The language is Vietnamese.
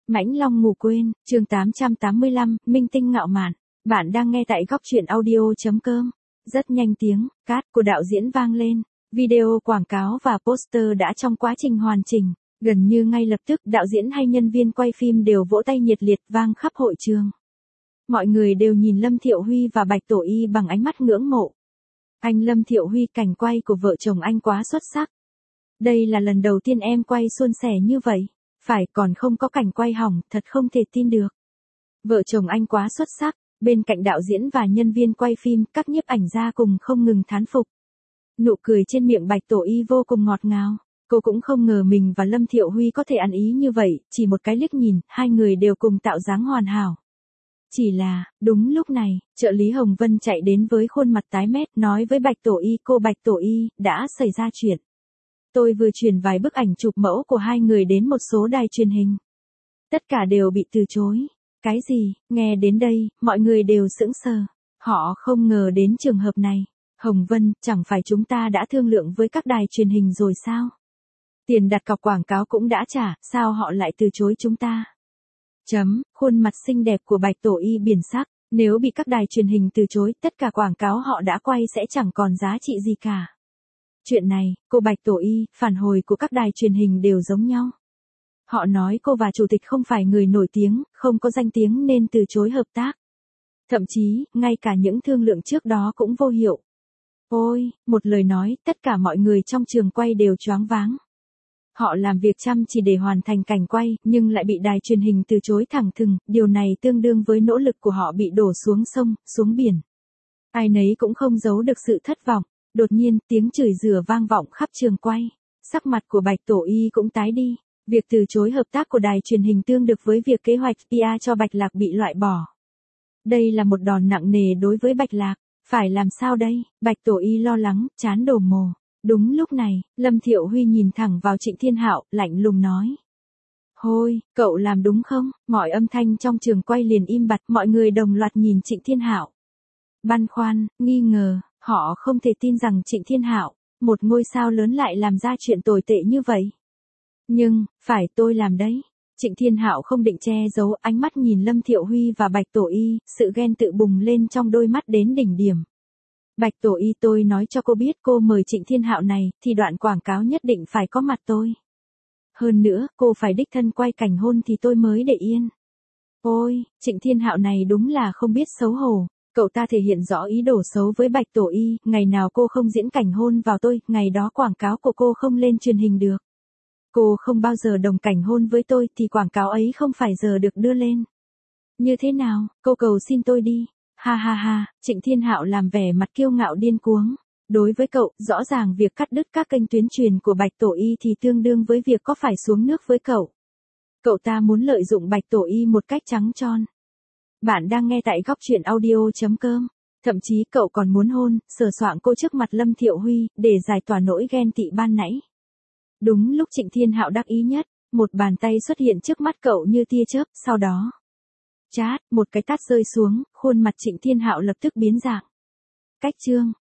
Mãnh Long ngủ quên, chương 885, Minh tinh ngạo mạn. Bạn đang nghe tại góc truyện audio.com. Rất nhanh tiếng cát của đạo diễn vang lên. Video quảng cáo và poster đã trong quá trình hoàn chỉnh. Gần như ngay lập tức đạo diễn hay nhân viên quay phim đều vỗ tay nhiệt liệt vang khắp hội trường. Mọi người đều nhìn Lâm Thiệu Huy và Bạch Tổ Y bằng ánh mắt ngưỡng mộ. Anh Lâm Thiệu Huy, cảnh quay của vợ chồng anh quá xuất sắc. Đây là lần đầu tiên em quay suôn sẻ như vậy. Phải, còn không có cảnh quay hỏng, thật không thể tin được. Vợ chồng anh quá xuất sắc. Bên cạnh đạo diễn và nhân viên quay phim, các nhiếp ảnh gia cùng không ngừng thán phục. Nụ cười trên miệng Bạch Tổ Y vô cùng ngọt ngào. Cô cũng không ngờ mình và Lâm Thiệu Huy có thể ăn ý như vậy, chỉ một cái liếc nhìn, hai người đều cùng tạo dáng hoàn hảo. Chỉ là, đúng lúc này, trợ lý Hồng Vân chạy đến với khuôn mặt tái mét, nói với Bạch Tổ Y, cô Bạch Tổ Y, đã xảy ra chuyện. Tôi vừa truyền vài bức ảnh chụp mẫu của hai người đến một số đài truyền hình. Tất cả đều bị từ chối. Cái gì? Nghe đến đây, mọi người đều sững sờ. Họ không ngờ đến trường hợp này. Hồng Vân, chẳng phải chúng ta đã thương lượng với các đài truyền hình rồi sao? Tiền đặt cọc quảng cáo cũng đã trả, sao họ lại từ chối chúng ta? Khuôn mặt xinh đẹp của Bạch Tổ Y biển sắc. Nếu bị các đài truyền hình từ chối, tất cả quảng cáo họ đã quay sẽ chẳng còn giá trị gì cả. Chuyện này, cô Bạch Tổ Y, phản hồi của các đài truyền hình đều giống nhau. Họ nói cô và chủ tịch không phải người nổi tiếng, không có danh tiếng nên từ chối hợp tác. Thậm chí, ngay cả những thương lượng trước đó cũng vô hiệu. Ôi, một lời nói, tất cả mọi người trong trường quay đều choáng váng. Họ làm việc chăm chỉ để hoàn thành cảnh quay, nhưng lại bị đài truyền hình từ chối thẳng thừng, điều này tương đương với nỗ lực của họ bị đổ xuống sông, xuống biển. Ai nấy cũng không giấu được sự thất vọng. Đột nhiên, tiếng chửi rủa vang vọng khắp trường quay. Sắc mặt của Bạch Tổ Y cũng tái đi. Việc từ chối hợp tác của đài truyền hình tương đương với việc kế hoạch PR cho Bạch Lạc bị loại bỏ. Đây là một đòn nặng nề đối với Bạch Lạc. Phải làm sao đây? Bạch Tổ Y lo lắng, trán đổ mồ. Đúng lúc này, Lâm Thiệu Huy nhìn thẳng vào Trịnh Thiên Hạo, lạnh lùng nói. Hôi, cậu làm đúng không? Mọi âm thanh trong trường quay liền im bặt, mọi người đồng loạt nhìn Trịnh Thiên Hạo. Băn khoăn, nghi ngờ, họ không thể tin rằng Trịnh Thiên Hạo, một ngôi sao lớn lại làm ra chuyện tồi tệ như vậy. Nhưng, phải tôi làm đấy. Trịnh Thiên Hạo không định che giấu, ánh mắt nhìn Lâm Thiệu Huy và Bạch Tổ Y, sự ghen tự bùng lên trong đôi mắt đến đỉnh điểm. Bạch Tổ Y, tôi nói cho cô biết, cô mời Trịnh Thiên Hạo này, thì đoạn quảng cáo nhất định phải có mặt tôi. Hơn nữa, cô phải đích thân quay cảnh hôn thì tôi mới để yên. Ôi, Trịnh Thiên Hạo này đúng là không biết xấu hổ. Cậu ta thể hiện rõ ý đồ xấu với Bạch Tổ Y, ngày nào cô không diễn cảnh hôn vào tôi, ngày đó quảng cáo của cô không lên truyền hình được. Cô không bao giờ đồng cảnh hôn với tôi thì quảng cáo ấy không phải giờ được đưa lên. Như thế nào, cô cầu xin tôi đi. Ha ha ha, Trịnh Thiên Hạo làm vẻ mặt kiêu ngạo điên cuồng. Đối với cậu, rõ ràng việc cắt đứt các kênh tuyến truyền của Bạch Tổ Y thì tương đương với việc có phải xuống nước với cậu. Cậu ta muốn lợi dụng Bạch Tổ Y một cách trắng tròn. Bạn đang nghe tại góc truyện audio.com. Thậm chí cậu còn muốn hôn, sờ soạng cô trước mặt Lâm Thiệu Huy, để giải tỏa nỗi ghen tị ban nãy. Đúng lúc Trịnh Thiên Hạo đắc ý nhất, một bàn tay xuất hiện trước mắt cậu như tia chớp, sau đó. Chát, một cái tát rơi xuống, khuôn mặt Trịnh Thiên Hạo lập tức biến dạng. Cách chương,